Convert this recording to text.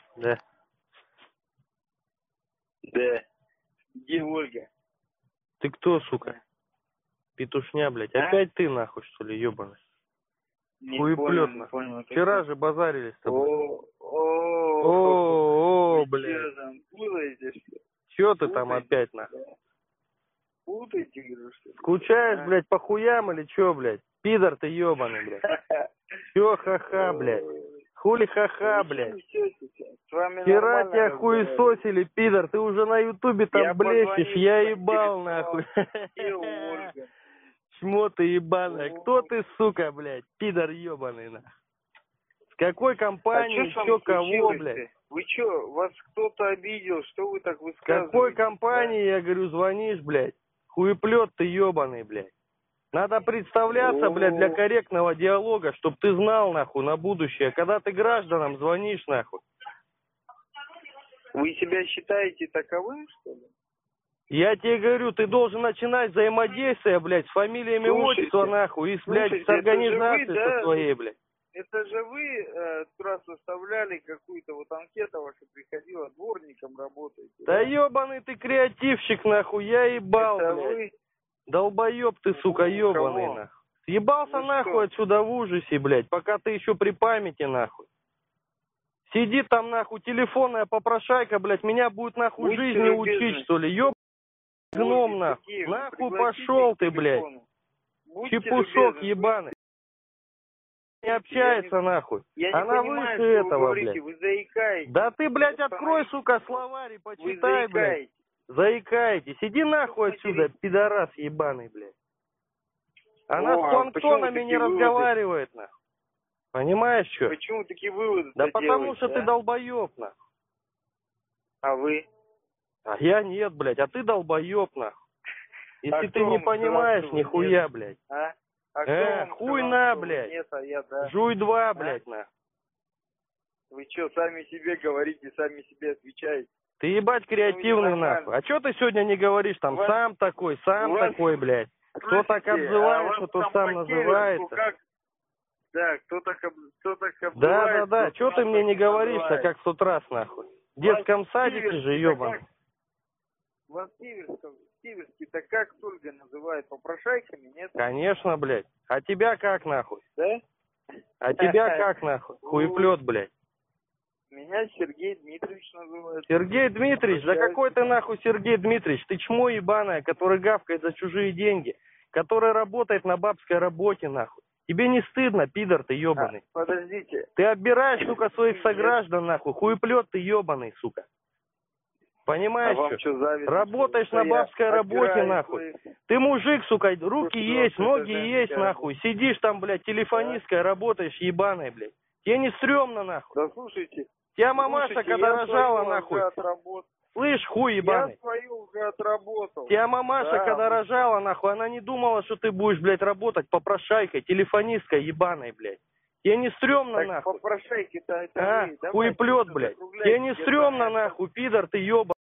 Да. Да. Где Ольга? Ты кто, сука? Петушня, блядь. Опять ты, нахуй, что ли, ебаный? Хуеплет, Не понял. Вчера же базарили с тобой. О, блядь. Вы там путаете, что ли? Чё ты там опять, нахуй? Путаете, говорю, что ли? Скучаешь, блядь, по хуям или чё, блядь? Пидор ты ебаный, блядь. Чё ха-ха, блядь? Хули ха-ха, блядь? Вчера тебя хуесосили, пидор, ты уже на ютубе там блещешь, я ебал, нахуй. Чмо ты ебаная, кто ты, сука, блядь, пидор ебаный, нахуй? С какой компанией, чё, кого, блядь? Вы чё, вас кто-то обидел, что вы так С высказываете? какой компании, я говорю, звонишь, блядь? Хуеплет ты ебаный, блядь. Надо представляться, блядь, для корректного диалога, чтоб ты знал, нахуй, на будущее. Когда ты гражданам звонишь, нахуй. Вы себя считаете таковым, что ли? Я тебе говорю, ты должен начинать взаимодействие, блядь, с фамилиями, отчества, нахуй, и, блядь, с организацией со своей, блядь. Это же вы раз составляли какую-то вот анкету вашу, приходила, дворником работаете. Да ебаный ты креативщик, нахуй, я ебал, это блядь. Вы... Долбоеб ты, сука, ебаный, кого? нахуй. Съебался Ну нахуй что? отсюда в ужасе, блядь, пока ты еще при памяти, нахуй. Сиди там, нахуй, телефонная попрошайка, блядь, меня будет, нахуй, Будьте жизни любезны. учить, что ли, еб... гном, нахуй. Нахуй пошел ты, блядь. Чепушок ебаный. Не общается, нахуй. Она выше этого, блядь. Вы заикаетесь. Да ты, блядь, открой, сука, словарь и почитай, блядь. Заикаетесь. Иди нахуй отсюда, пидорас ебаный, блядь. Она с планктонами не разговаривает, нахуй. Понимаешь, что? Почему такие выводы? Да потому что ты долбоеб, нахуй. А вы? А я нет, блядь, а ты долбоеб, нахуй. Если ты не понимаешь, нихуя, блядь. Хуй на, блядь. Нет, а я, да. Жуй два, блядь, нахуй. Вы что, сами себе говорите, сами себе отвечаете? Ты ебать креативный, нахуй. А чё ты сегодня не говоришь там, сам такой, такой, блядь? Кто так обзывается, тот сам называется. Да, кто так обзывается. Да. Чё ты мне не говоришь-то, как с утра, нахуй? В детском садике же, ёбаный. Вас Сиверский-то как только называют попрошайками, нет? Конечно, блядь. А тебя как, нахуй? Да? А тебя как, нахуй? Хуеплет, блядь. Меня Сергей Дмитриевич называют. Сергей Дмитриевич? Да какой ты, нахуй, Сергей Дмитриевич? Ты чмо ебаное, который гавкает за чужие деньги, который работает на бабской работе, нахуй. Тебе не стыдно, пидор ты ебаный? Подождите. Ты оббираешь, сука, своих сограждан, нахуй. Хуеплет ты ебаный, сука. Понимаешь, работаешь на бабской работе, нахуй. Ты мужик, сука, руки есть, ноги есть, нахуй. Сидишь там, блядь, телефонисткой, работаешь, ебаной, блядь. Тебе не стрёмно, нахуй. Да слушайте. Тебя мамаша, когда рожала, нахуй. Слышь, хуй ебаный. Я свою уже отработал. Тебя мамаша, когда рожала, нахуй, она не думала, что ты будешь, блядь, работать попрошайкой, телефонисткой ебаной, блядь. Тебе не стрёмно, так нахуй. Попрошайки-то это хуеплет, блядь. Тебе не стрёмно, нахуй, пидор ты ебаный.